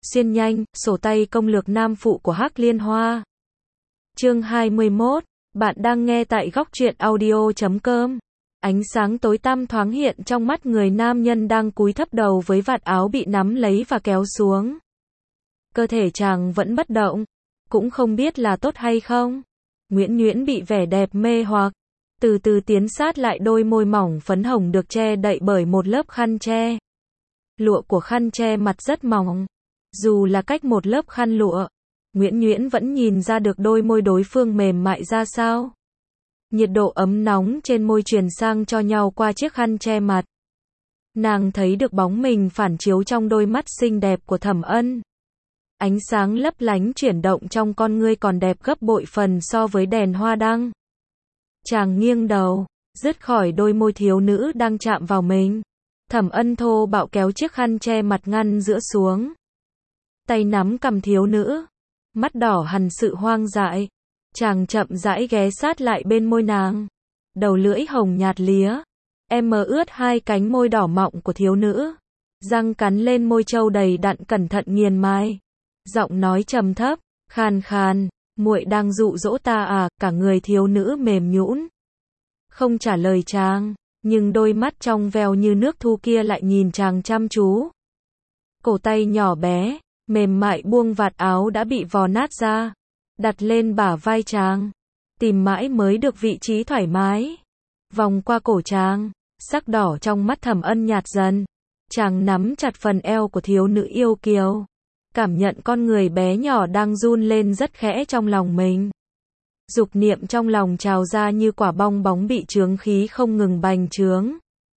Xuyên nhanh, sổ tay công lược nam phụ của Hắc Liên Hoa. Chương 21, bạn đang nghe tại góc truyện audio.com. Ánh sáng tối tăm thoáng hiện trong mắt người nam nhân đang cúi thấp đầu với vạt áo bị nắm lấy và kéo xuống. Cơ thể chàng vẫn bất động, cũng không biết là tốt hay không. Nguyễn Nhuyễn bị vẻ đẹp mê hoặc, từ từ tiến sát lại đôi môi mỏng phấn hồng được che đậy bởi một lớp khăn che. Lụa của khăn che mặt rất mỏng. Dù là cách một lớp khăn lụa, Nguyễn Nhuyễn vẫn nhìn ra được đôi môi đối phương mềm mại ra sao. Nhiệt độ ấm nóng trên môi truyền sang cho nhau qua chiếc khăn che mặt. Nàng thấy được bóng mình phản chiếu trong đôi mắt xinh đẹp của Thẩm Ân. Ánh sáng lấp lánh chuyển động trong con ngươi còn đẹp gấp bội phần so với đèn hoa đăng. Chàng nghiêng đầu, dứt khỏi đôi môi thiếu nữ đang chạm vào mình. Thẩm Ân thô bạo kéo chiếc khăn che mặt ngăn giữa xuống. Tay nắm cằm thiếu nữ, mắt đỏ hằn sự hoang dại. Chàng chậm rãi ghé sát lại bên môi nàng. Đầu lưỡi hồng nhạt lía, ướt hai cánh môi đỏ mọng của thiếu nữ. Răng cắn lên môi trâu đầy đặn cẩn thận nghiền mai. Giọng nói trầm thấp, khàn khàn, muội đang dụ dỗ ta à? Cả người thiếu nữ mềm nhũn, không trả lời chàng, nhưng đôi mắt trong veo như nước thu kia lại nhìn chàng chăm chú. Cổ tay nhỏ bé, mềm mại buông vạt áo đã bị vò nát ra, đặt lên bả vai chàng, tìm mãi mới được vị trí thoải mái. Vòng qua cổ chàng, sắc đỏ trong mắt Thẩm Ân nhạt dần. Chàng nắm chặt phần eo của thiếu nữ yêu kiều, cảm nhận con người bé nhỏ đang run lên rất khẽ trong lòng mình. Dục niệm trong lòng trào ra như quả bong bóng bị chướng khí không ngừng bành trướng.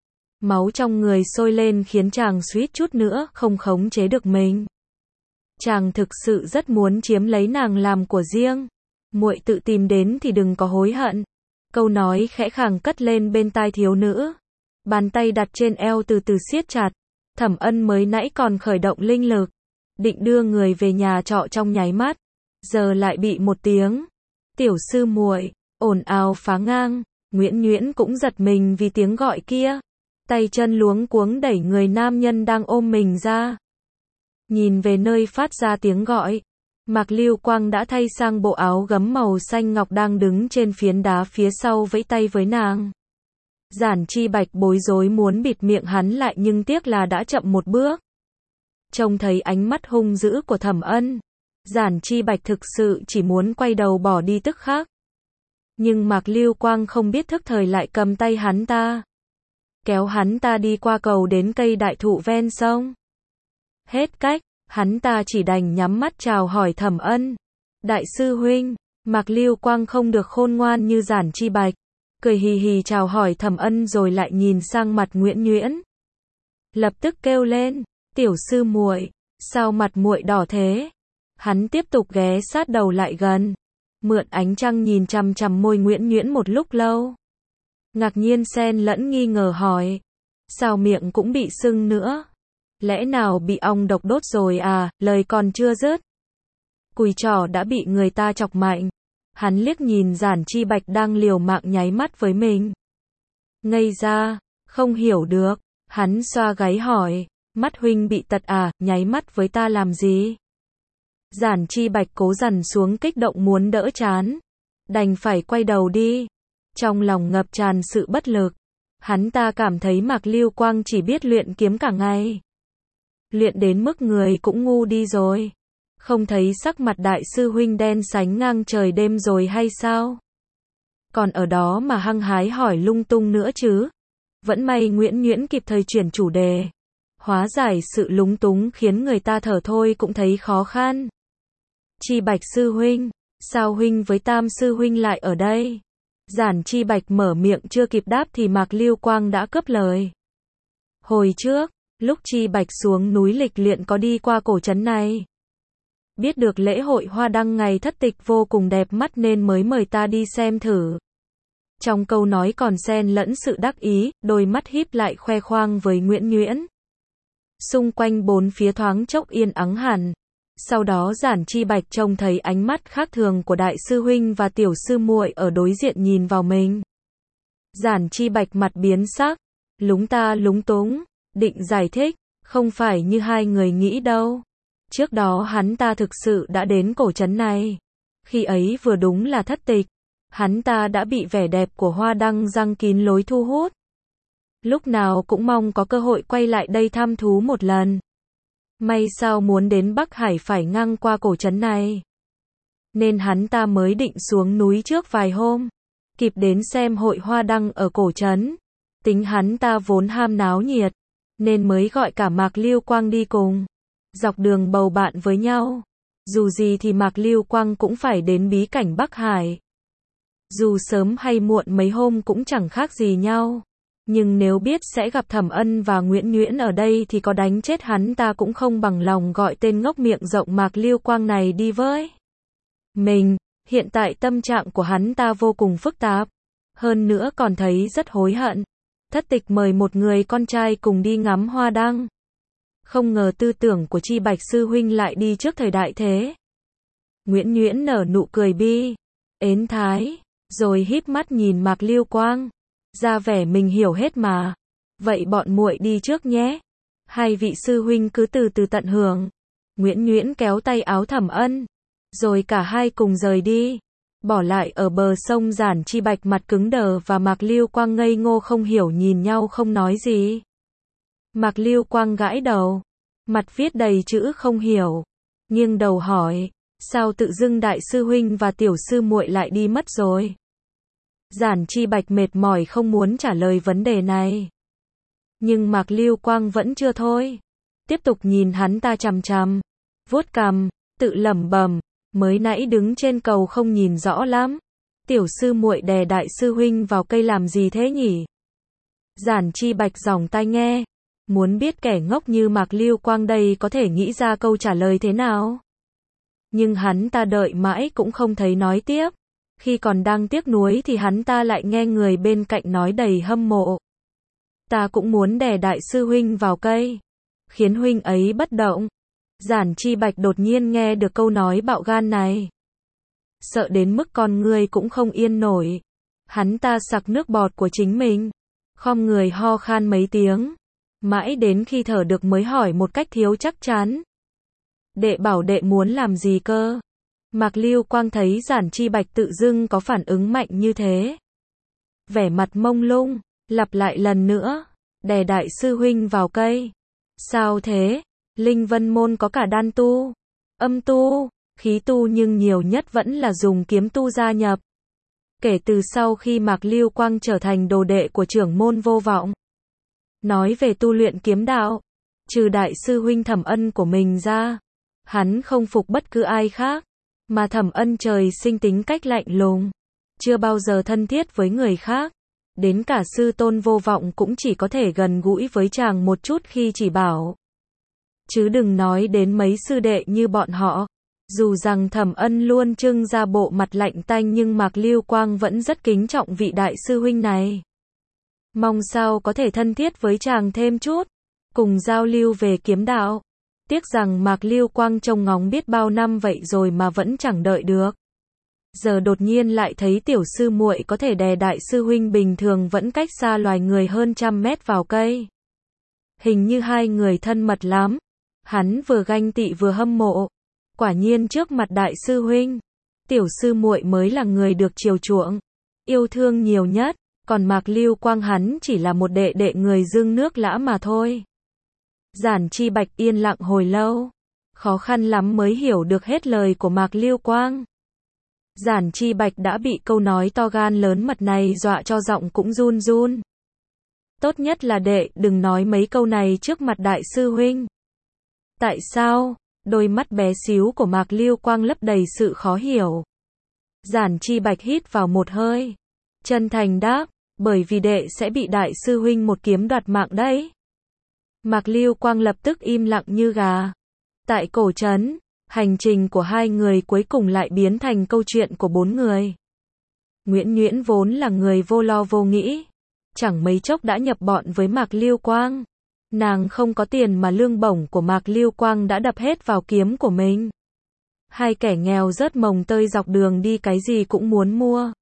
Máu trong người sôi lên khiến chàng suýt chút nữa không khống chế được mình. Chàng thực sự rất muốn chiếm lấy nàng làm của riêng. Muội tự tìm đến thì đừng có hối hận. Câu nói khẽ khàng cất lên bên tai thiếu nữ. Bàn tay đặt trên eo từ từ siết chặt. Thẩm Ân mới nãy còn khởi động linh lực, định đưa người về nhà trọ trong nháy mắt, giờ lại bị một tiếng "tiểu sư muội" ồn ào phá ngang. Nguyễn Nhuyễn cũng giật mình vì tiếng gọi kia, tay chân luống cuống đẩy người nam nhân đang ôm mình ra. Nhìn về nơi phát ra tiếng gọi, Mạc Lưu Quang đã thay sang bộ áo gấm màu xanh ngọc đang đứng trên phiến đá phía sau vẫy tay với nàng. Giản Chi Bạch bối rối muốn bịt miệng hắn lại nhưng tiếc là đã chậm một bước. Trông thấy ánh mắt hung dữ của Thẩm Ân, Giản Chi Bạch thực sự chỉ muốn quay đầu bỏ đi tức khắc. Nhưng Mạc Lưu Quang không biết thức thời lại cầm tay hắn ta, kéo hắn ta đi qua cầu đến cây đại thụ ven sông. Hết cách, hắn ta chỉ đành nhắm mắt chào hỏi Thẩm Ân. "Đại sư huynh." Mạc Lưu Quang không được khôn ngoan như Giản Chi Bạch, cười hì hì chào hỏi Thẩm Ân rồi lại nhìn sang mặt Nguyễn Nhuyễn. Lập tức kêu lên, "Tiểu sư muội, sao mặt muội đỏ thế?" Hắn tiếp tục ghé sát đầu lại gần, mượn ánh trăng nhìn chằm chằm môi Nguyễn Nhuyễn một lúc lâu. Ngạc nhiên xen lẫn nghi ngờ hỏi, "Sao miệng cũng bị sưng nữa? Lẽ nào bị ong độc đốt rồi à?" Lời còn chưa dứt, cùi trỏ đã bị người ta chọc mạnh. Hắn liếc nhìn Giản Chi Bạch đang liều mạng nháy mắt với mình. Ngây ra, không hiểu được, hắn xoa gáy hỏi, "Mắt huynh bị tật à, nháy mắt với ta làm gì?" Giản Chi Bạch cố dằn xuống kích động muốn đỡ chán, đành phải quay đầu đi. Trong lòng ngập tràn sự bất lực, hắn ta cảm thấy Mạc Lưu Quang chỉ biết luyện kiếm cả ngày, luyện đến mức người cũng ngu đi rồi. Không thấy sắc mặt đại sư huynh đen sánh ngang trời đêm rồi hay sao? Còn ở đó mà hăng hái hỏi lung tung nữa chứ? Vẫn may Nguyễn Nhuyễn kịp thời chuyển chủ đề, hóa giải sự lúng túng khiến người ta thở thôi cũng thấy khó khăn. "Chi Bạch sư huynh, sao huynh với Tam sư huynh lại ở đây?" Giản Chi Bạch mở miệng chưa kịp đáp thì Mạc Lưu Quang đã cướp lời. "Hồi trước, lúc Chi Bạch xuống núi lịch luyện có đi qua cổ trấn này. Biết được lễ hội hoa đăng ngày thất tịch vô cùng đẹp mắt nên mới mời ta đi xem thử." Trong câu nói còn xen lẫn sự đắc ý, đôi mắt híp lại khoe khoang với Nguyễn Nhuyễn. Xung quanh bốn phía thoáng chốc yên ắng hẳn. Sau đó Giản Chi Bạch trông thấy ánh mắt khác thường của đại sư huynh và tiểu sư muội ở đối diện nhìn vào mình. Giản Chi Bạch mặt biến sắc, lúng ta lúng túng, định giải thích, "Không phải như hai người nghĩ đâu. Trước đó hắn ta thực sự đã đến cổ trấn này. Khi ấy vừa đúng là thất tịch. Hắn ta đã bị vẻ đẹp của hoa đăng giăng kín lối thu hút. Lúc nào cũng mong có cơ hội quay lại đây thăm thú một lần. May sao muốn đến Bắc Hải phải ngang qua cổ trấn này. Nên hắn ta mới định xuống núi trước vài hôm. Kịp đến xem hội hoa đăng ở cổ trấn. Tính hắn ta vốn ham náo nhiệt. Nên mới gọi cả Mạc Lưu Quang đi cùng. Dọc đường bầu bạn với nhau. Dù gì thì Mạc Lưu Quang cũng phải đến bí cảnh Bắc Hải. Dù sớm hay muộn mấy hôm cũng chẳng khác gì nhau. Nhưng nếu biết sẽ gặp Thẩm Ân và Nguyễn Nhuyễn ở đây thì có đánh chết hắn ta cũng không bằng lòng gọi tên ngốc miệng rộng Mạc Lưu Quang này đi với mình. Hiện tại tâm trạng của hắn ta vô cùng phức tạp. Hơn nữa còn thấy rất hối hận. Thất tịch mời một người con trai cùng đi ngắm hoa đăng. Không ngờ tư tưởng của Chi Bạch sư huynh lại đi trước thời đại thế. Nguyễn Nhuyễn nở nụ cười bi ến thái, rồi híp mắt nhìn Mạc Lưu Quang, ra vẻ mình hiểu hết mà. Vậy bọn muội đi trước nhé. Hai vị sư huynh cứ từ từ tận hưởng. Nguyễn Nhuyễn kéo tay áo Thẩm Ân, rồi cả hai cùng rời đi. Bỏ lại ở bờ sông Giản Chi Bạch mặt cứng đờ và Mạc Lưu Quang ngây ngô không hiểu nhìn nhau không nói gì. Mạc Lưu Quang gãi đầu, mặt viết đầy chữ không hiểu, nghiêng đầu hỏi, sao tự dưng đại sư huynh và tiểu sư muội lại đi mất rồi? Giản Chi Bạch mệt mỏi không muốn trả lời vấn đề này. Nhưng Mạc Lưu Quang vẫn chưa thôi. Tiếp tục nhìn hắn ta chằm chằm, vuốt cằm, tự lẩm bẩm, mới nãy đứng trên cầu không nhìn rõ lắm. Tiểu sư muội đè đại sư huynh vào cây làm gì thế nhỉ? Giản Chi Bạch giỏng tai nghe, muốn biết kẻ ngốc như Mạc Lưu Quang đây có thể nghĩ ra câu trả lời thế nào. Nhưng hắn ta đợi mãi cũng không thấy nói tiếp. Khi còn đang tiếc nuối thì hắn ta lại nghe người bên cạnh nói đầy hâm mộ. Ta cũng muốn đè đại sư huynh vào cây, khiến huynh ấy bất động. Giản Chi Bạch đột nhiên nghe được câu nói bạo gan này. Sợ đến mức con người cũng không yên nổi. Hắn ta sặc nước bọt của chính mình, khom người ho khan mấy tiếng. Mãi đến khi thở được mới hỏi một cách thiếu chắc chắn. Đệ bảo đệ muốn làm gì cơ? Mạc Lưu Quang thấy Giản Chi Bạch tự dưng có phản ứng mạnh như thế. Vẻ mặt mông lung, lặp lại lần nữa. Đè đại sư huynh vào cây. Sao thế? Linh Vân Môn có cả đan tu, âm tu, khí tu nhưng nhiều nhất vẫn là dùng kiếm tu gia nhập. Kể từ sau khi Mạc Lưu Quang trở thành đồ đệ của trưởng môn Vô Vọng. Nói về tu luyện kiếm đạo, trừ đại sư huynh Thẩm Ân của mình ra, hắn không phục bất cứ ai khác. Mà Thẩm Ân trời sinh tính cách lạnh lùng, chưa bao giờ thân thiết với người khác. Đến cả sư tôn Vô Vọng cũng chỉ có thể gần gũi với chàng một chút khi chỉ bảo. Chứ đừng nói đến mấy sư đệ như bọn họ. Dù rằng Thẩm Ân luôn trưng ra bộ mặt lạnh tanh nhưng Mạc Lưu Quang vẫn rất kính trọng vị đại sư huynh này. Mong sao có thể thân thiết với chàng thêm chút, cùng giao lưu về kiếm đạo. Tiếc rằng Mạc Lưu Quang trông ngóng biết bao năm vậy rồi mà vẫn chẳng đợi được. Giờ đột nhiên lại thấy tiểu sư muội có thể đè đại sư huynh bình thường vẫn cách xa loài người hơn 100 mét vào cây. Hình như hai người thân mật lắm. Hắn vừa ganh tị vừa hâm mộ. Quả nhiên trước mặt đại sư huynh, tiểu sư muội mới là người được chiều chuộng, yêu thương nhiều nhất, còn Mạc Lưu Quang hắn chỉ là một đệ đệ người dưng nước lã mà thôi. Giản Chi Bạch yên lặng hồi lâu, khó khăn lắm mới hiểu được hết lời của Mạc Lưu Quang. Giản Chi Bạch đã bị câu nói to gan lớn mật này dọa cho giọng cũng run run. Tốt nhất là đệ đừng nói mấy câu này trước mặt đại sư huynh. Tại sao? Đôi mắt bé xíu của Mạc Lưu Quang lấp đầy sự khó hiểu. Giản Chi Bạch hít vào một hơi, chân thành đáp, bởi vì đệ sẽ bị đại sư huynh một kiếm đoạt mạng đấy. Mạc Lưu Quang lập tức im lặng như gà. Tại cổ trấn, hành trình của hai người cuối cùng lại biến thành câu chuyện của 4 người. Nguyễn Nhuyễn vốn là người vô lo vô nghĩ, chẳng mấy chốc đã nhập bọn với Mạc Lưu Quang. Nàng không có tiền mà lương bổng của Mạc Lưu Quang đã đập hết vào kiếm của mình. Hai kẻ nghèo rớt mồng tơi dọc đường đi cái gì cũng muốn mua.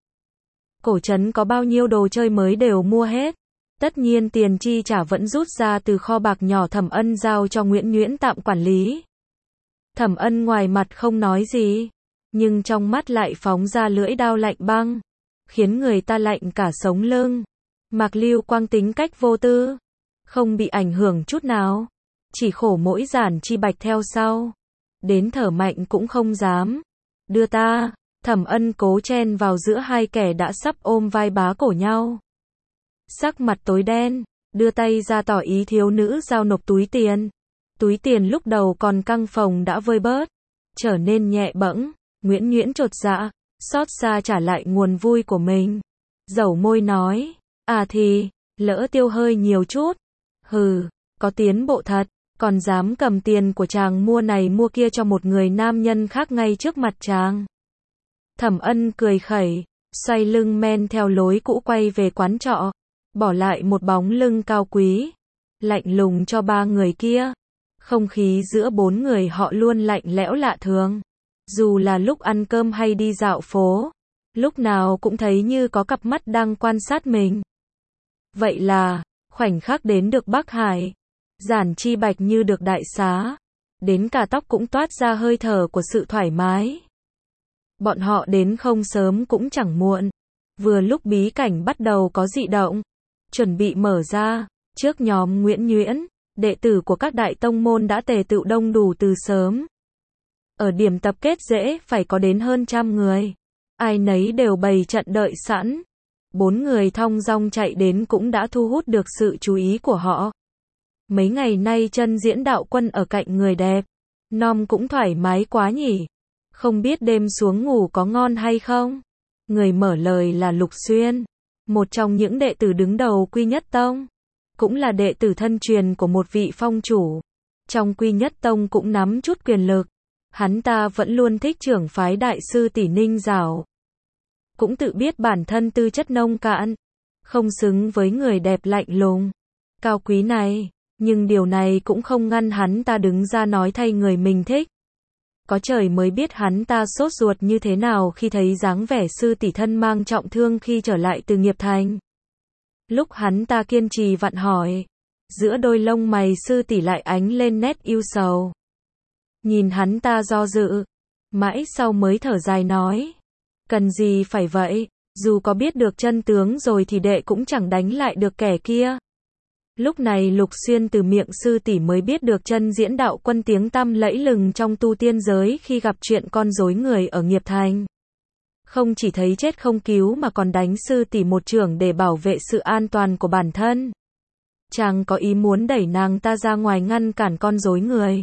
Cổ trấn có bao nhiêu đồ chơi mới đều mua hết. Tất nhiên tiền chi trả vẫn rút ra từ kho bạc nhỏ Thẩm Ân giao cho Nguyễn Nhuyễn tạm quản lý. Thẩm Ân ngoài mặt không nói gì, nhưng trong mắt lại phóng ra lưỡi dao lạnh băng, khiến người ta lạnh cả sống lưng. Mạc Lưu Quang tính cách vô tư, không bị ảnh hưởng chút nào, chỉ khổ mỗi Giản Chi Bạch theo sau, đến thở mạnh cũng không dám. Đưa ta, Thẩm Ân cố chen vào giữa hai kẻ đã sắp ôm vai bá cổ nhau. Sắc mặt tối đen, đưa tay ra tỏ ý thiếu nữ giao nộp túi tiền. Túi tiền lúc đầu còn căng phồng đã vơi bớt, trở nên nhẹ bẫng. Nguyễn Nhuyễn chột dạ, xót xa trả lại nguồn vui của mình. Dẩu môi nói, à thì, lỡ tiêu hơi nhiều chút. Hừ, có tiến bộ thật, còn dám cầm tiền của chàng mua này mua kia cho một người nam nhân khác ngay trước mặt chàng. Thẩm Ân cười khẩy, xoay lưng men theo lối cũ quay về quán trọ, bỏ lại một bóng lưng cao quý, lạnh lùng cho ba người kia. Không khí giữa bốn người họ luôn lạnh lẽo lạ thường. Dù là lúc ăn cơm hay đi dạo phố, lúc nào cũng thấy như có cặp mắt đang quan sát mình. Vậy là, khoảnh khắc đến được Bắc Hải, Giản Chi Bạch như được đại xá, đến cả tóc cũng toát ra hơi thở của sự thoải mái. Bọn họ đến không sớm cũng chẳng muộn, vừa lúc bí cảnh bắt đầu có dị động, chuẩn bị mở ra, trước nhóm Nguyễn Nhuyễn, đệ tử của các đại tông môn đã tề tựu đông đủ từ sớm. Ở điểm tập kết dễ phải có đến hơn 100 người. Ai nấy đều bày trận đợi sẵn. 4 người thong dong chạy đến cũng đã thu hút được sự chú ý của họ. Mấy ngày nay chân diễn đạo quân ở cạnh người đẹp. Nom cũng thoải mái quá nhỉ. Không biết đêm xuống ngủ có ngon hay không? Người mở lời là Lục Xuyên, một trong những đệ tử đứng đầu Quy Nhất Tông. Cũng là đệ tử thân truyền của một vị phong chủ. Trong Quy Nhất Tông cũng nắm chút quyền lực. Hắn ta vẫn luôn thích trưởng phái đại sư tỷ Ninh Giảo. Cũng tự biết bản thân tư chất nông cạn, không xứng với người đẹp lạnh lùng, cao quý này, nhưng điều này cũng không ngăn hắn ta đứng ra nói thay người mình thích. Có trời mới biết hắn ta sốt ruột như thế nào khi thấy dáng vẻ sư tỷ thân mang trọng thương khi trở lại từ nghiệp thành. Lúc hắn ta kiên trì vặn hỏi, giữa đôi lông mày sư tỷ lại ánh lên nét ưu sầu. Nhìn hắn ta do dự, mãi sau mới thở dài nói, cần gì phải vậy, dù có biết được chân tướng rồi thì đệ cũng chẳng đánh lại được kẻ kia. Lúc này Lục Xuyên từ miệng sư tỷ mới biết được chân diễn đạo quân tiếng tăm lẫy lừng trong tu tiên giới khi gặp chuyện con rối người ở nghiệp thành. Không chỉ thấy chết không cứu mà còn đánh sư tỷ một chưởng để bảo vệ sự an toàn của bản thân. Chàng có ý muốn đẩy nàng ta ra ngoài ngăn cản con rối người,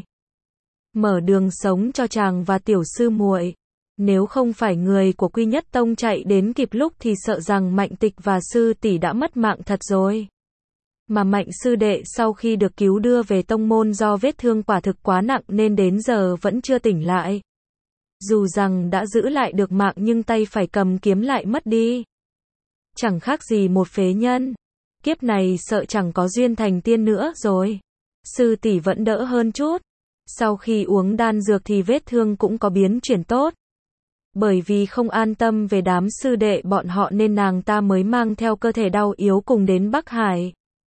mở đường sống cho chàng và tiểu sư muội. Nếu không phải người của Quy Nhất Tông chạy đến kịp lúc thì sợ rằng Mạnh Tịch và sư tỷ đã mất mạng thật rồi. Mà Mạnh sư đệ sau khi được cứu đưa về tông môn do vết thương quả thực quá nặng nên đến giờ vẫn chưa tỉnh lại. Dù rằng đã giữ lại được mạng nhưng tay phải cầm kiếm lại mất đi. Chẳng khác gì một phế nhân. Kiếp này sợ chẳng có duyên thành tiên nữa rồi. Sư tỷ vẫn đỡ hơn chút. Sau khi uống đan dược thì vết thương cũng có biến chuyển tốt. Bởi vì không an tâm về đám sư đệ bọn họ nên nàng ta mới mang theo cơ thể đau yếu cùng đến Bắc Hải.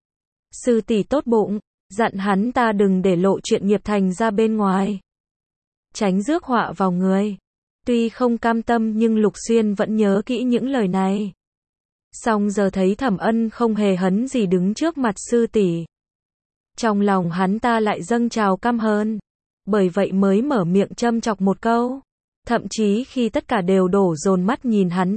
Sư tỷ tốt bụng, dặn hắn ta đừng để lộ chuyện nghiệp thành ra bên ngoài, tránh rước họa vào người. Tuy không cam tâm nhưng Lục Xuyên vẫn nhớ kỹ những lời này. Song giờ thấy Thẩm Ân không hề hấn gì đứng trước mặt sư tỷ, trong lòng hắn ta lại dâng trào căm hờn. Bởi vậy mới mở miệng châm chọc một câu. Thậm chí khi tất cả đều đổ dồn mắt nhìn hắn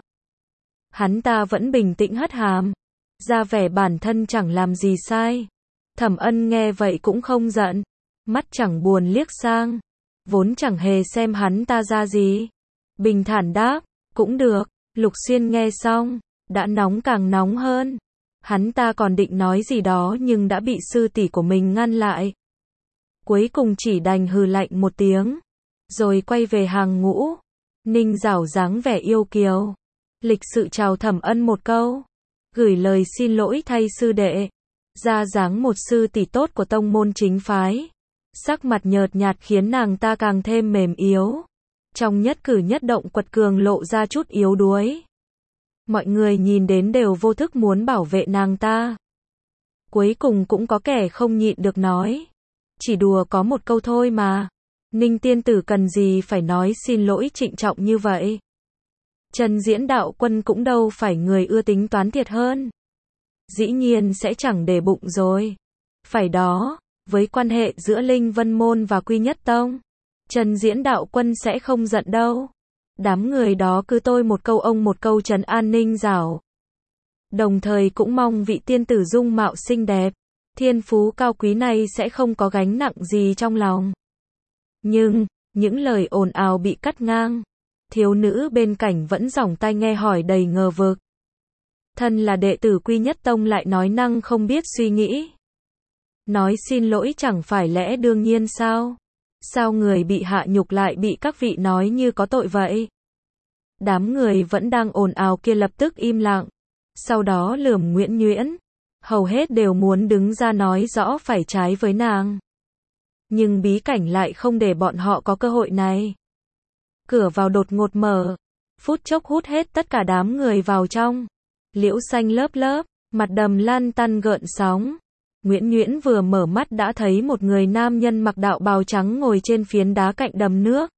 ta vẫn bình tĩnh hất hàm, ra vẻ bản thân chẳng làm gì sai. Thẩm Ân nghe vậy cũng không giận, mắt chẳng buồn liếc sang, vốn chẳng hề xem hắn ta ra gì. Bình thản đáp, cũng được. Lục Xuyên nghe xong, đã nóng càng nóng hơn. Hắn ta còn định nói gì đó nhưng đã bị sư tỷ của mình ngăn lại. Cuối cùng chỉ đành hừ lạnh một tiếng, rồi quay về hàng ngũ. Ninh Giảo dáng vẻ yêu kiều, lịch sự chào Thẩm Ân một câu, gửi lời xin lỗi thay sư đệ, ra dáng một sư tỷ tốt của tông môn chính phái. Sắc mặt nhợt nhạt khiến nàng ta càng thêm mềm yếu, trong nhất cử nhất động quật cường lộ ra chút yếu đuối. Mọi người nhìn đến đều vô thức muốn bảo vệ nàng ta. Cuối cùng cũng có kẻ không nhịn được nói, chỉ đùa có một câu thôi mà. Ninh tiên tử cần gì phải nói xin lỗi trịnh trọng như vậy. Trần Diễn đạo quân cũng đâu phải người ưa tính toán thiệt hơn. Dĩ nhiên sẽ chẳng để bụng rồi. Phải đó, với quan hệ giữa Linh Vân Môn và Quy Nhất Tông, Trần Diễn đạo quân sẽ không giận đâu. Đám người đó cứ tôi một câu ông một câu trấn an Ninh Giảo. Đồng thời cũng mong vị tiên tử dung mạo xinh đẹp, thiên phú cao quý này sẽ không có gánh nặng gì trong lòng. Nhưng, những lời ồn ào bị cắt ngang. Thiếu nữ bên cạnh vẫn giỏng tai nghe hỏi đầy ngờ vực. Thân là đệ tử Quy Nhất Tông lại nói năng không biết suy nghĩ. Nói xin lỗi chẳng phải lẽ đương nhiên sao? Sao người bị hạ nhục lại bị các vị nói như có tội vậy? Đám người vẫn đang ồn ào kia lập tức im lặng. Sau đó lườm Nguyễn Nhuyễn. Hầu hết đều muốn đứng ra nói rõ phải trái với nàng. Nhưng bí cảnh lại không để bọn họ có cơ hội này. Cửa vào đột ngột mở. Phút chốc hút hết tất cả đám người vào trong. Liễu xanh lớp lớp, mặt đầm lan tăn gợn sóng. Nguyễn Nhuyễn vừa mở mắt đã thấy một người nam nhân mặc đạo bào trắng ngồi trên phiến đá cạnh đầm nước.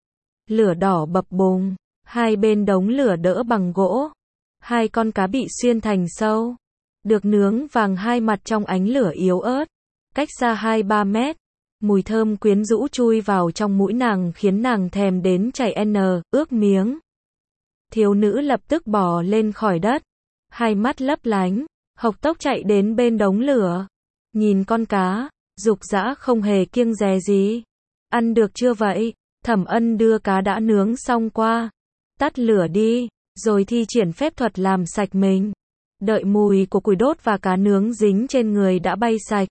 Lửa đỏ bập bùng, hai bên đống lửa đỡ bằng gỗ. Hai con cá bị xuyên thành sâu, được nướng vàng hai mặt trong ánh lửa yếu ớt. Cách xa 2-3 mét, mùi thơm quyến rũ chui vào trong mũi nàng khiến nàng thèm đến chảy ướt miếng. Thiếu nữ lập tức bò lên khỏi đất, hai mắt lấp lánh, hộc tốc chạy đến bên đống lửa. Nhìn con cá, dục dã không hề kiêng dè gì. Ăn được chưa vậy? Thẩm Ân đưa cá đã nướng xong qua. Tắt lửa đi, rồi thi triển phép thuật làm sạch mình. Đợi mùi của củi đốt và cá nướng dính trên người đã bay sạch.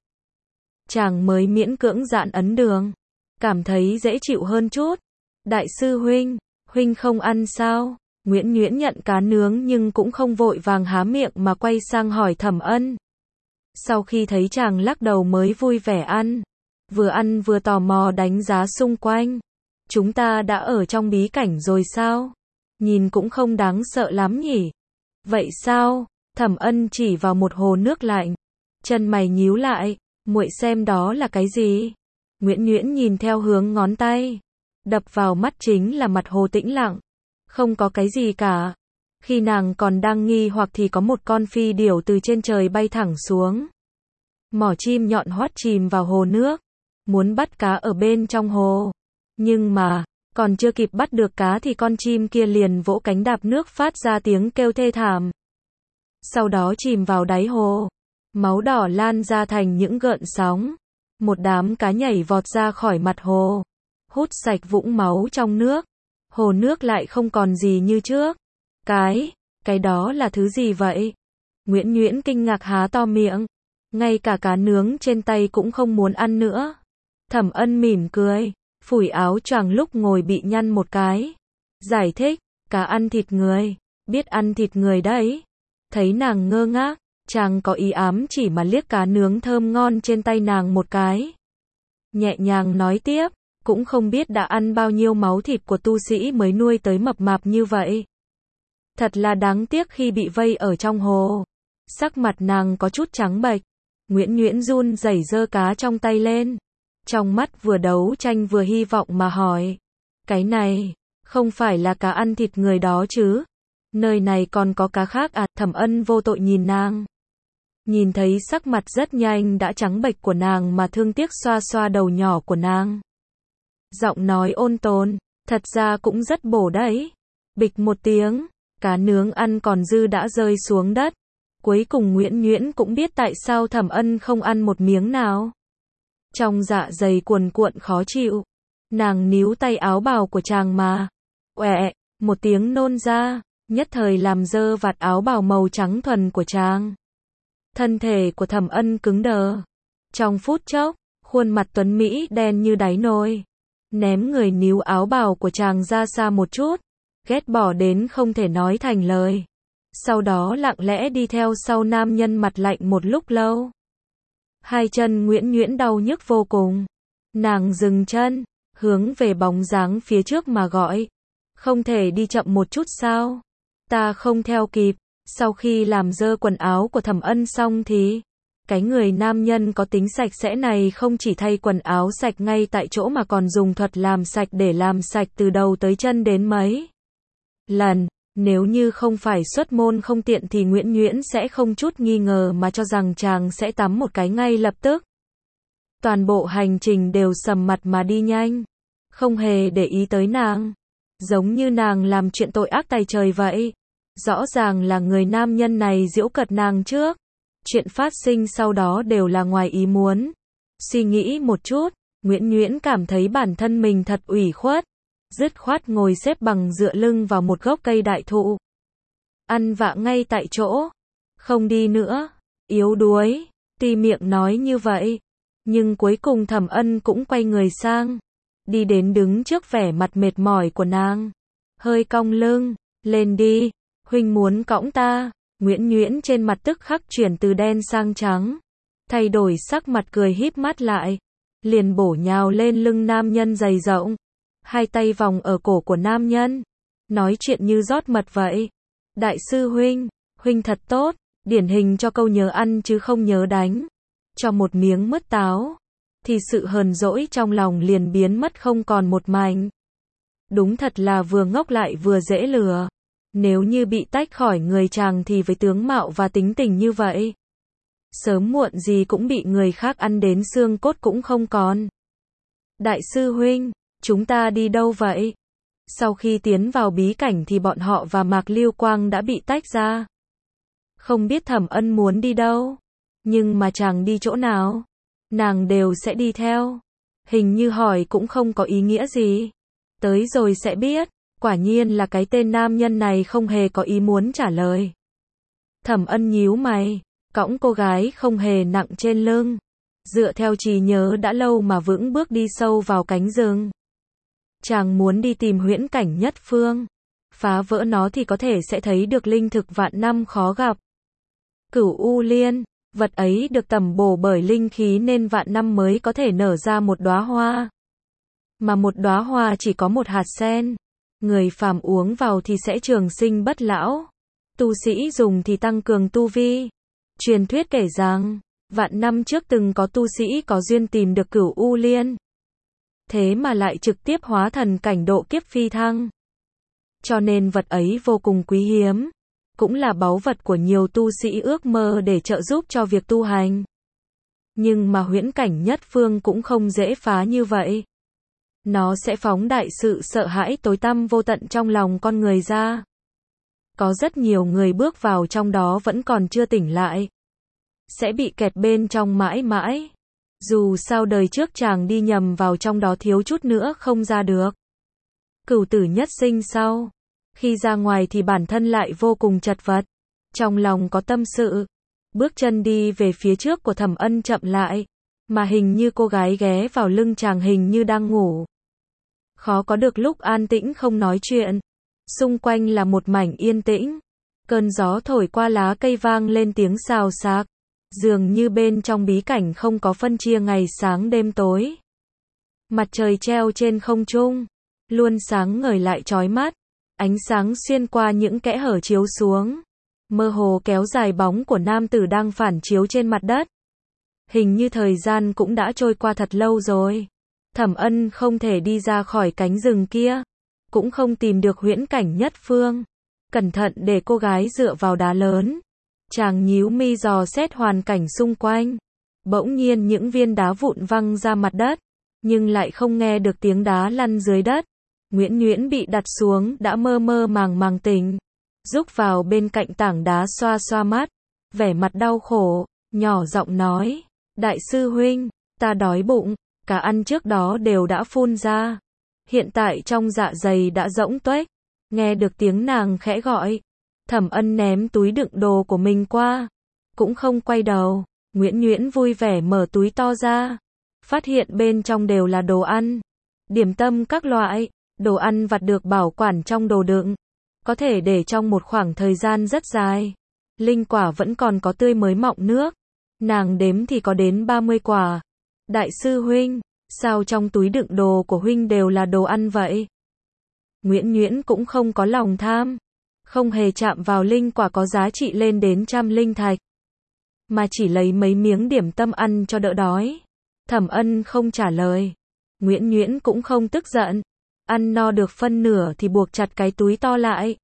Chàng mới miễn cưỡng dạn ấn đường. Cảm thấy dễ chịu hơn chút. Đại sư huynh không ăn sao? Nguyễn Nhuyễn nhận cá nướng nhưng cũng không vội vàng há miệng mà quay sang hỏi Thẩm Ân. Sau khi thấy chàng lắc đầu mới vui vẻ ăn vừa tò mò đánh giá xung quanh. Chúng ta đã ở trong bí cảnh rồi sao? Nhìn cũng không đáng sợ lắm nhỉ? Vậy sao? Thẩm Ân chỉ vào một hồ nước lạnh. Chân mày nhíu lại, muội xem đó là cái gì? Nguyễn Nhuyễn nhìn theo hướng ngón tay. Đập vào mắt chính là mặt hồ tĩnh lặng. Không có cái gì cả. Khi nàng còn đang nghi hoặc thì có một con phi điểu từ trên trời bay thẳng xuống. Mỏ chim nhọn hoắt chìm vào hồ nước. Muốn bắt cá ở bên trong hồ. Nhưng mà, còn chưa kịp bắt được cá thì con chim kia liền vỗ cánh đạp nước phát ra tiếng kêu thê thảm. Sau đó chìm vào đáy hồ. Máu đỏ lan ra thành những gợn sóng. Một đám cá nhảy vọt ra khỏi mặt hồ. Hút sạch vũng máu trong nước. Hồ nước lại không còn gì như trước. Cái đó là thứ gì vậy? Nguyễn Nhuyễn kinh ngạc há to miệng. Ngay cả cá nướng trên tay cũng không muốn ăn nữa. Thẩm Ân mỉm cười, phủi áo choàng lúc ngồi bị nhăn một cái. Giải thích, cá ăn thịt người, biết ăn thịt người đấy. Thấy nàng ngơ ngác, chàng có ý ám chỉ mà liếc cá nướng thơm ngon trên tay nàng một cái. Nhẹ nhàng nói tiếp, cũng không biết đã ăn bao nhiêu máu thịt của tu sĩ mới nuôi tới mập mạp như vậy. Thật là đáng tiếc khi bị vây ở trong hồ. Sắc mặt nàng có chút trắng bệch. Nguyễn Nhuyễn run rẩy giơ cá trong tay lên. Trong mắt vừa đấu tranh vừa hy vọng mà hỏi. Cái này, không phải là cá ăn thịt người đó chứ? Nơi này còn có cá khác à? Thẩm Ân vô tội nhìn nàng. Nhìn thấy sắc mặt rất nhanh đã trắng bệch của nàng mà thương tiếc xoa xoa đầu nhỏ của nàng. Giọng nói ôn tồn, thật ra cũng rất bổ đấy. Bịch một tiếng, cá nướng ăn còn dư đã rơi xuống đất. Cuối cùng Nguyễn Nhuyễn cũng biết tại sao Thẩm Ân không ăn một miếng nào. Trong dạ dày cuồn cuộn khó chịu. Nàng níu tay áo bào của chàng mà. Oẹ, một tiếng nôn ra, nhất thời làm dơ vạt áo bào màu trắng thuần của chàng. Thân thể của Thẩm Ân cứng đờ. Trong phút chốc, khuôn mặt tuấn Mỹ đen như đáy nồi. Ném người níu áo bào của chàng ra xa một chút. Ghét bỏ đến không thể nói thành lời. Sau đó lặng lẽ đi theo sau nam nhân mặt lạnh một lúc lâu. Hai chân Nguyễn Nhuyễn đau nhức vô cùng. Nàng dừng chân, hướng về bóng dáng phía trước mà gọi. Không thể đi chậm một chút sao? Ta không theo kịp. Sau khi làm dơ quần áo của Thẩm Ân xong thì Cái người nam nhân có tính sạch sẽ này không chỉ thay quần áo sạch ngay tại chỗ mà còn dùng thuật làm sạch để làm sạch từ đầu tới chân đến mấy lần. Nếu như không phải xuất môn không tiện thì Nguyễn Nhuyễn sẽ không chút nghi ngờ mà cho rằng chàng sẽ tắm một cái ngay lập tức. Toàn bộ hành trình đều sầm mặt mà đi nhanh, không hề để ý tới nàng. Giống như nàng làm chuyện tội ác tày trời vậy. Rõ ràng là người nam nhân này giễu cợt nàng trước. Chuyện phát sinh sau đó đều là ngoài ý muốn. Suy nghĩ một chút, Nguyễn Nhuyễn cảm thấy bản thân mình thật ủy khuất. Dứt khoát ngồi xếp bằng dựa lưng vào một gốc cây đại thụ. Ăn vạ ngay tại chỗ. Không đi nữa. Yếu đuối. Tuy miệng nói như vậy. Nhưng cuối cùng Thẩm Ân cũng quay người sang. Đi đến đứng trước vẻ mặt mệt mỏi của nàng. Hơi cong lưng. Lên đi. Huynh muốn cõng ta. Nguyễn Nhuyễn trên mặt tức khắc chuyển từ đen sang trắng. Thay đổi sắc mặt cười híp mắt lại. Liền bổ nhào lên lưng nam nhân dày rộng. Hai tay vòng ở cổ của nam nhân. Nói chuyện như rót mật vậy. Đại sư huynh, huynh thật tốt. Điển hình cho câu nhớ ăn chứ không nhớ đánh. Cho một miếng mứt táo. Thì sự hờn dỗi trong lòng liền biến mất không còn một mảnh. Đúng thật là vừa ngốc lại vừa dễ lừa. Nếu như bị tách khỏi người chàng thì với tướng mạo và tính tình như vậy, sớm muộn gì cũng bị người khác ăn đến xương cốt cũng không còn. Đại sư huynh, chúng ta đi đâu vậy? Sau khi tiến vào bí cảnh thì bọn họ và Mạc Lưu Quang đã bị tách ra. Không biết Thẩm Ân muốn đi đâu, nhưng mà chàng đi chỗ nào, nàng đều sẽ đi theo. Hình như hỏi cũng không có ý nghĩa gì. Tới rồi sẽ biết. Quả nhiên là cái tên nam nhân này không hề có ý muốn trả lời. Thẩm Ân nhíu mày, cõng cô gái không hề nặng trên lưng. Dựa theo trí nhớ đã lâu mà vững bước đi sâu vào cánh rừng. Chàng muốn đi tìm huyễn cảnh nhất phương. Phá vỡ nó thì có thể sẽ thấy được linh thực vạn năm khó gặp. Cửu U Liên, vật ấy được tẩm bổ bởi linh khí nên vạn năm mới có thể nở ra một đóa hoa. Mà một đóa hoa chỉ có một hạt sen. Người phàm uống vào thì sẽ trường sinh bất lão. Tu sĩ dùng thì tăng cường tu vi. Truyền thuyết kể rằng, vạn năm trước từng có tu sĩ có duyên tìm được Cửu U Liên. Thế mà lại trực tiếp hóa thần cảnh độ kiếp phi thăng. Cho nên vật ấy vô cùng quý hiếm. Cũng là báu vật của nhiều tu sĩ ước mơ để trợ giúp cho việc tu hành. Nhưng mà huyễn cảnh nhất phương cũng không dễ phá như vậy. Nó sẽ phóng đại sự sợ hãi tối tăm vô tận trong lòng con người ra. Có rất nhiều người bước vào trong đó vẫn còn chưa tỉnh lại. Sẽ bị kẹt bên trong mãi mãi. Dù sao đời trước chàng đi nhầm vào trong đó thiếu chút nữa không ra được. Cửu tử nhất sinh sau. Khi ra ngoài thì bản thân lại vô cùng chật vật. Trong lòng có tâm sự. Bước chân đi về phía trước của Thẩm Ân chậm lại. Mà hình như cô gái ghé vào lưng chàng hình như đang ngủ. Khó có được lúc an tĩnh không nói chuyện. Xung quanh là một mảnh yên tĩnh. Cơn gió thổi qua lá cây vang lên tiếng xào xạc. Dường như bên trong bí cảnh không có phân chia ngày sáng đêm tối. Mặt trời treo trên không trung. Luôn sáng ngời lại chói mắt. Ánh sáng xuyên qua những kẽ hở chiếu xuống. Mơ hồ kéo dài bóng của nam tử đang phản chiếu trên mặt đất. Hình như thời gian cũng đã trôi qua thật lâu rồi. Thẩm Ân không thể đi ra khỏi cánh rừng kia. Cũng không tìm được huyễn cảnh nhất phương. Cẩn thận để cô gái dựa vào đá lớn. Chàng nhíu mi dò xét hoàn cảnh xung quanh. Bỗng nhiên những viên đá vụn văng ra mặt đất. Nhưng lại không nghe được tiếng đá lăn dưới đất. Nguyễn Nhuyễn bị đặt xuống đã mơ mơ màng màng tỉnh. Rúc vào bên cạnh tảng đá xoa xoa mắt. Vẻ mặt đau khổ, nhỏ giọng nói. Đại sư huynh, ta đói bụng. Cả ăn trước đó đều đã phun ra. Hiện tại trong dạ dày đã rỗng tuếch. Nghe được tiếng nàng khẽ gọi. Thẩm Ân ném túi đựng đồ của mình qua. Cũng không quay đầu. Nguyễn Nhuyễn vui vẻ mở túi to ra. Phát hiện bên trong đều là đồ ăn. Điểm tâm các loại. Đồ ăn vặt được bảo quản trong đồ đựng. Có thể để trong một khoảng thời gian rất dài. Linh quả vẫn còn có tươi mới mọng nước. Nàng đếm thì có đến 30 quả. Đại sư huynh, sao trong túi đựng đồ của huynh đều là đồ ăn vậy? Nguyễn Nhuyễn cũng không có lòng tham. Không hề chạm vào linh quả có giá trị lên đến 100 linh thạch. mà chỉ lấy mấy miếng điểm tâm ăn cho đỡ đói. Thẩm Ân không trả lời. Nguyễn Nhuyễn cũng không tức giận. Ăn no được phân nửa thì buộc chặt cái túi to lại.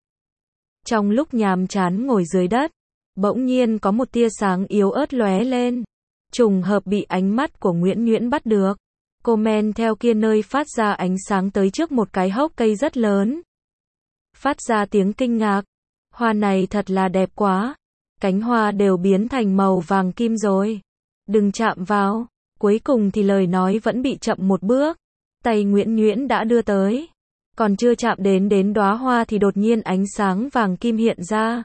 Trong lúc nhàm chán ngồi dưới đất, bỗng nhiên có một tia sáng yếu ớt lóe lên. Trùng hợp bị ánh mắt của Nguyễn Nhuyễn bắt được. Cô men theo kia nơi phát ra ánh sáng tới trước một cái hốc cây rất lớn. Phát ra tiếng kinh ngạc. Hoa này thật là đẹp quá. Cánh hoa đều biến thành màu vàng kim rồi. Đừng chạm vào. Cuối cùng thì lời nói vẫn bị chậm một bước. Tay Nguyễn Nhuyễn đã đưa tới. Còn chưa chạm đến đóa hoa thì đột nhiên ánh sáng vàng kim hiện ra.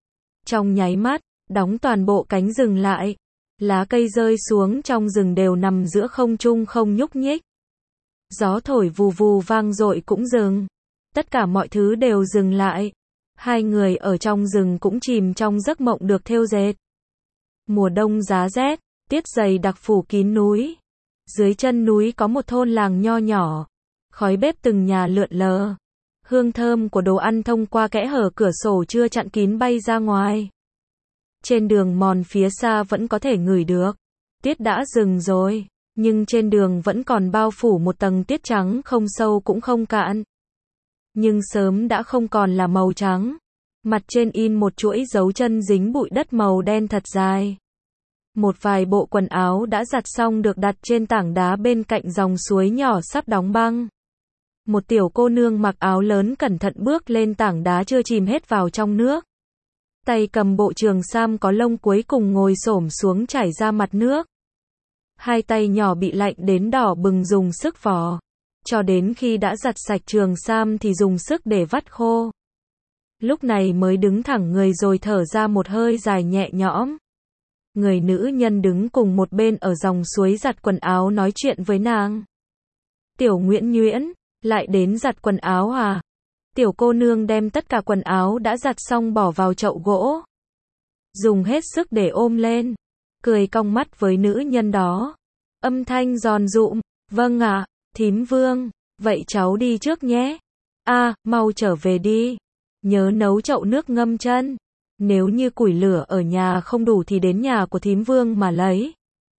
Trong nháy mắt, đóng toàn bộ cánh rừng lại. Lá cây rơi xuống trong rừng đều nằm giữa không trung không nhúc nhích. Gió thổi vù vù vang dội cũng dừng. Tất cả mọi thứ đều dừng lại. Hai người ở trong rừng cũng chìm trong giấc mộng được thêu dệt. Mùa đông giá rét, tiết dày đặc phủ kín núi. Dưới chân núi có một thôn làng nho nhỏ. Khói bếp từng nhà lượn lờ. Hương thơm của đồ ăn thông qua kẽ hở cửa sổ chưa chặn kín bay ra ngoài. Trên đường mòn phía xa vẫn có thể ngửi được. Tiết đã dừng rồi, nhưng trên đường vẫn còn bao phủ một tầng tiết trắng không sâu cũng không cạn. Nhưng sớm đã không còn là màu trắng. Mặt trên in một chuỗi dấu chân dính bụi đất màu đen thật dài. Một vài bộ quần áo đã giặt xong được đặt trên tảng đá bên cạnh dòng suối nhỏ sắp đóng băng. Một tiểu cô nương mặc áo lớn cẩn thận bước lên tảng đá chưa chìm hết vào trong nước. Tay cầm bộ trường sam có lông cuối cùng ngồi xổm xuống chảy ra mặt nước. Hai tay nhỏ bị lạnh đến đỏ bừng dùng sức vò. Cho đến khi đã giặt sạch trường sam thì dùng sức để vắt khô. Lúc này mới đứng thẳng người rồi thở ra một hơi dài nhẹ nhõm. Người nữ nhân đứng cùng một bên ở dòng suối giặt quần áo nói chuyện với nàng. Tiểu Nguyễn Nhuyễn, lại đến giặt quần áo à? Tiểu cô nương đem tất cả quần áo đã giặt xong bỏ vào chậu gỗ. Dùng hết sức để ôm lên. Cười cong mắt với nữ nhân đó. Âm thanh giòn rụm. Vâng ạ, thím Vương. Vậy cháu đi trước nhé. Mau trở về đi. Nhớ nấu chậu nước ngâm chân. Nếu như củi lửa ở nhà không đủ thì đến nhà của thím Vương mà lấy.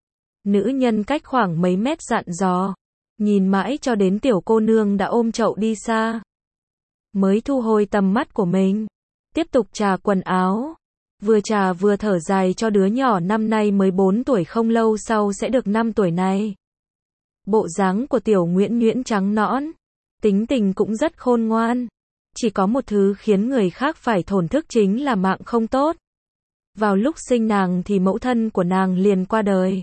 Nữ nhân cách khoảng mấy mét dặn dò. Nhìn mãi cho đến tiểu cô nương đã ôm chậu đi xa. Mới thu hồi tầm mắt của mình. Tiếp tục chà quần áo. Vừa chà vừa thở dài cho đứa nhỏ năm nay mới 4 tuổi không lâu sau sẽ được 5 tuổi này. Bộ dáng của tiểu Nguyễn Nhuyễn trắng nõn. Tính tình cũng rất khôn ngoan. Chỉ có một thứ khiến người khác phải thổn thức chính là mạng không tốt. Vào lúc sinh nàng thì mẫu thân của nàng liền qua đời.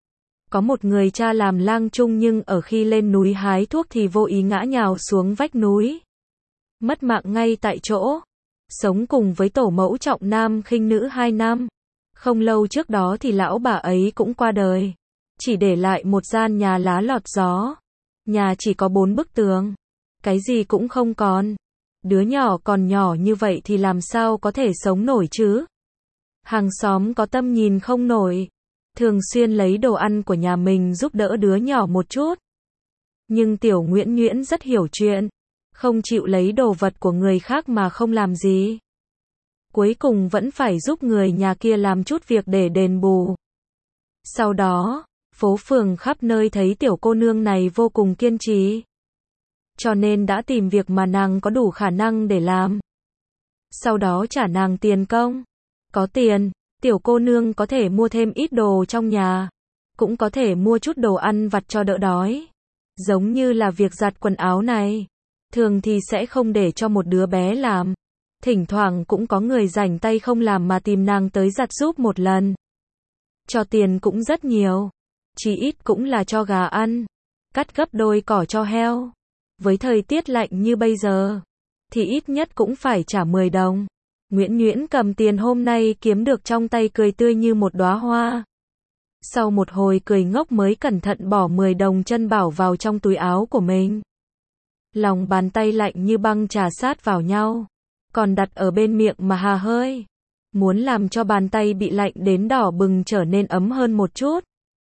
Có một người cha làm lang chung nhưng ở khi lên núi hái thuốc thì vô ý ngã nhào xuống vách núi. Mất mạng ngay tại chỗ. Sống cùng với tổ mẫu trọng nam khinh nữ 2 năm. Không lâu trước đó thì lão bà ấy cũng qua đời. Chỉ để lại một gian nhà lá lọt gió. Nhà chỉ có 4 bức tường. Cái gì cũng không còn. Đứa nhỏ còn nhỏ như vậy thì làm sao có thể sống nổi chứ? Hàng xóm có tâm nhìn không nổi. Thường xuyên lấy đồ ăn của nhà mình giúp đỡ đứa nhỏ một chút. Nhưng tiểu Nguyễn Nhuyễn rất hiểu chuyện. Không chịu lấy đồ vật của người khác mà không làm gì. Cuối cùng vẫn phải giúp người nhà kia làm chút việc để đền bù. Sau đó, phố phường khắp nơi thấy tiểu cô nương này vô cùng kiên trì. Cho nên đã tìm việc mà nàng có đủ khả năng để làm. Sau đó trả nàng tiền công. Có tiền, tiểu cô nương có thể mua thêm ít đồ trong nhà. Cũng có thể mua chút đồ ăn vặt cho đỡ đói. Giống như là việc giặt quần áo này. Thường thì sẽ không để cho một đứa bé làm. Thỉnh thoảng cũng có người rảnh tay không làm mà tìm nàng tới giặt giúp một lần. Cho tiền cũng rất nhiều. Chỉ ít cũng là cho gà ăn. Cắt gấp đôi cỏ cho heo. Với thời tiết lạnh như bây giờ, thì ít nhất cũng phải trả 10 đồng. Nguyễn Nhuyễn cầm tiền hôm nay kiếm được trong tay cười tươi như một đóa hoa. Sau một hồi cười ngốc mới cẩn thận bỏ 10 đồng chân bảo vào trong túi áo của mình. Lòng bàn tay lạnh như băng chà sát vào nhau. Còn đặt ở bên miệng mà hà hơi. Muốn làm cho bàn tay bị lạnh đến đỏ bừng trở nên ấm hơn một chút.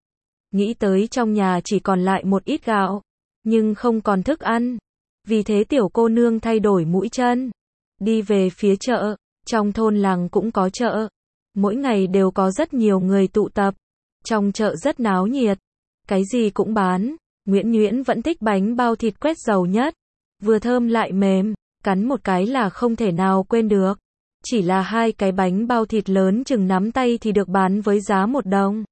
Nghĩ tới trong nhà chỉ còn lại một ít gạo. Nhưng không còn thức ăn. Vì thế tiểu cô nương thay đổi mũi chân. Đi về phía chợ. Trong thôn làng cũng có chợ. Mỗi ngày đều có rất nhiều người tụ tập. Trong chợ rất náo nhiệt. Cái gì cũng bán. Nguyễn Nhuyễn vẫn thích bánh bao thịt quét dầu nhất. Vừa thơm lại mềm. Cắn một cái là không thể nào quên được. Chỉ là 2 cái bánh bao thịt lớn chừng nắm tay thì được bán với giá 1 đồng.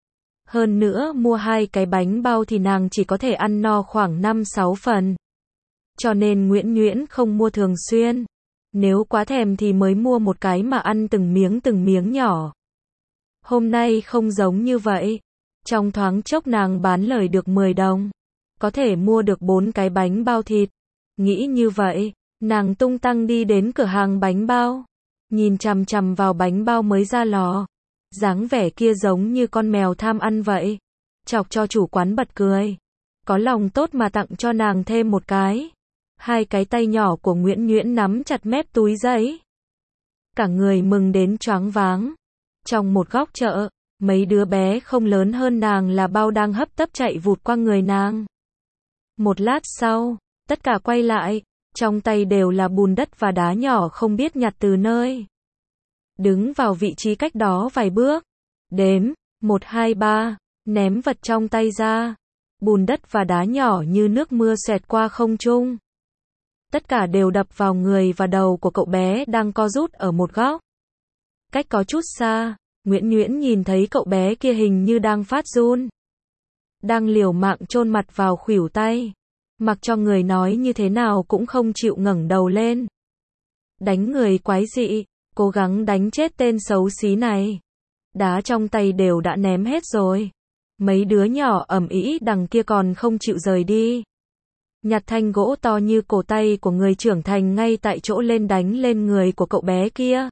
Hơn nữa mua 2 cái bánh bao thì nàng chỉ có thể ăn no khoảng 5-6 phần. Cho nên Nguyễn Nhuyễn không mua thường xuyên. Nếu quá thèm thì mới mua một cái mà ăn từng miếng nhỏ. Hôm nay không giống như vậy. Trong thoáng chốc nàng bán lời được 10 đồng. Có thể mua được 4 cái bánh bao thịt. Nghĩ như vậy, nàng tung tăng đi đến cửa hàng bánh bao. Nhìn chằm chằm vào bánh bao mới ra lò. Dáng vẻ kia giống như con mèo tham ăn vậy. Chọc cho chủ quán bật cười. Có lòng tốt mà tặng cho nàng thêm một cái. 2 cái tay nhỏ của Nguyễn Nhuyễn nắm chặt mép túi giấy. Cả người mừng đến choáng váng. Trong một góc chợ, mấy đứa bé không lớn hơn nàng là bao đang hấp tấp chạy vụt qua người nàng. Một lát sau, tất cả quay lại, trong tay đều là bùn đất và đá nhỏ không biết nhặt từ nơi. Đứng vào vị trí cách đó vài bước, đếm, 1, 2, 3, ném vật trong tay ra. Bùn đất và đá nhỏ như nước mưa xẹt qua không trung. Tất cả đều đập vào người và đầu của cậu bé đang co rút ở một góc. Cách có chút xa, Nguyễn Nhuyễn nhìn thấy cậu bé kia hình như đang phát run. Đang liều mạng chôn mặt vào khuỷu tay. Mặc cho người nói như thế nào cũng không chịu ngẩng đầu lên. Đánh người quái dị, cố gắng đánh chết tên xấu xí này. Đá trong tay đều đã ném hết rồi. Mấy đứa nhỏ ầm ĩ đằng kia còn không chịu rời đi. Nhặt thanh gỗ to như cổ tay của người trưởng thành ngay tại chỗ lên đánh lên người của cậu bé kia.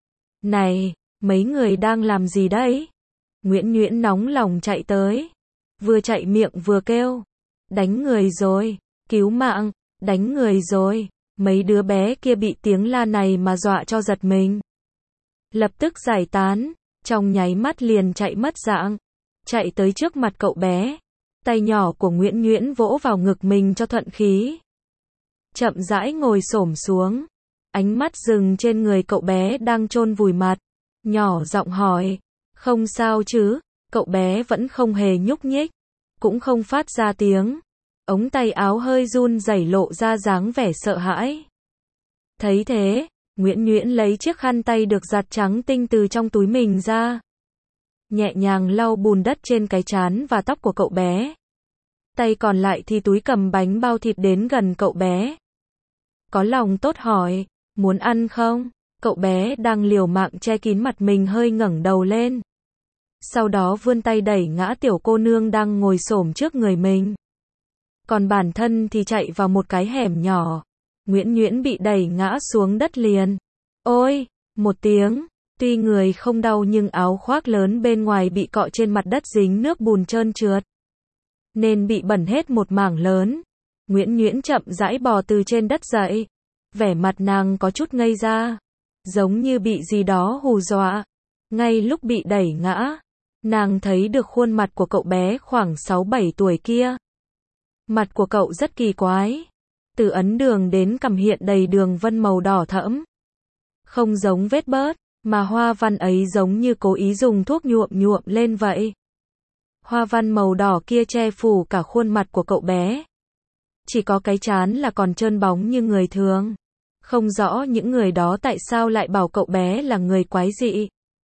Này, mấy người đang làm gì đấy? Nguyễn Nhuyễn nóng lòng chạy tới. Vừa chạy miệng vừa kêu. Đánh người rồi, cứu mạng, đánh người rồi. Mấy đứa bé kia bị tiếng la này mà dọa cho giật mình. Lập tức giải tán, trong nháy mắt liền chạy mất dạng. Chạy tới trước mặt cậu bé. Tay nhỏ của Nguyễn Nhuyễn vỗ vào ngực mình cho thuận khí. Chậm rãi ngồi xổm xuống. Ánh mắt dừng trên người cậu bé đang chôn vùi mặt. Nhỏ giọng hỏi. Không sao chứ? Cậu bé vẫn không hề nhúc nhích. Cũng không phát ra tiếng. Ống tay áo hơi run rẩy lộ ra dáng vẻ sợ hãi. Thấy thế, Nguyễn Nhuyễn lấy chiếc khăn tay được giặt trắng tinh từ trong túi mình ra. Nhẹ nhàng lau bùn đất trên cái trán và tóc của cậu bé. Tay còn lại thì túi cầm bánh bao thịt đến gần cậu bé. Có lòng tốt hỏi, muốn ăn không? Cậu bé đang liều mạng che kín mặt mình hơi ngẩng đầu lên. Sau đó vươn tay đẩy ngã tiểu cô nương đang ngồi xổm trước người mình. Còn bản thân thì chạy vào một cái hẻm nhỏ. Nguyễn Nhuyễn bị đẩy ngã xuống đất liền. Ôi, một tiếng. Tuy người không đau nhưng áo khoác lớn bên ngoài bị cọ trên mặt đất dính nước bùn trơn trượt. Nên bị bẩn hết một mảng lớn. Nguyễn Nhuyễn chậm rãi bò từ trên đất dậy. Vẻ mặt nàng có chút ngây ra. Giống như bị gì đó hù dọa. Ngay lúc bị đẩy ngã, nàng thấy được khuôn mặt của cậu bé khoảng 6-7 tuổi kia. Mặt của cậu rất kỳ quái. Từ ấn đường đến cằm hiện đầy đường vân màu đỏ thẫm. Không giống vết bớt, mà hoa văn ấy giống như cố ý dùng thuốc nhuộm lên vậy. Hoa văn màu đỏ kia che phủ cả khuôn mặt của cậu bé. Chỉ có cái trán là còn trơn bóng như người thường. Không rõ những người đó tại sao lại bảo cậu bé là người quái dị.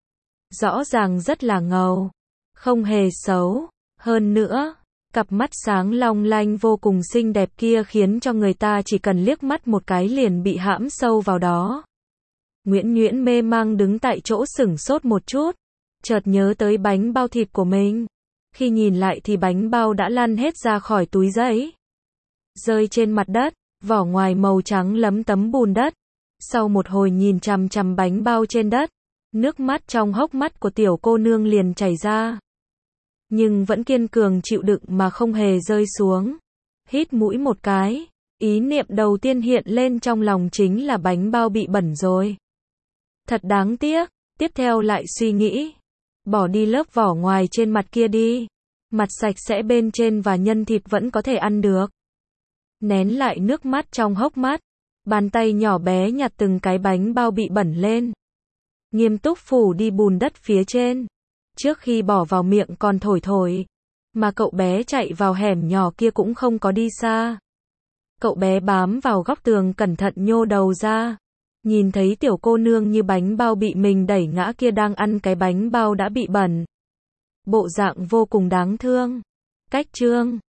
Rõ ràng rất là ngầu. Không hề xấu. Hơn nữa, cặp mắt sáng long lanh vô cùng xinh đẹp kia khiến cho người ta chỉ cần liếc mắt một cái liền bị hãm sâu vào đó. Nguyễn Nhuyễn mê mang đứng tại chỗ sửng sốt một chút. Chợt nhớ tới bánh bao thịt của mình. Khi nhìn lại thì bánh bao đã lăn hết ra khỏi túi giấy. Rơi trên mặt đất, vỏ ngoài màu trắng lấm tấm bùn đất. Sau một hồi nhìn chằm chằm bánh bao trên đất, nước mắt trong hốc mắt của tiểu cô nương liền chảy ra. Nhưng vẫn kiên cường chịu đựng mà không hề rơi xuống. Hít mũi một cái, ý niệm đầu tiên hiện lên trong lòng chính là bánh bao bị bẩn rồi. Thật đáng tiếc, tiếp theo lại suy nghĩ. Bỏ đi lớp vỏ ngoài trên mặt kia đi. Mặt sạch sẽ bên trên và nhân thịt vẫn có thể ăn được. Nén lại nước mắt trong hốc mắt. Bàn tay nhỏ bé nhặt từng cái bánh bao bị bẩn lên. nghiêm túc phủ đi bùn đất phía trên. Trước khi bỏ vào miệng còn thổi thổi. Mà cậu bé chạy vào hẻm nhỏ kia cũng không có đi xa. Cậu bé bám vào góc tường cẩn thận nhô đầu ra. Nhìn thấy tiểu cô nương như bánh bao bị mình đẩy ngã kia đang ăn cái bánh bao đã bị bẩn. Bộ dạng vô cùng đáng thương. Cách chương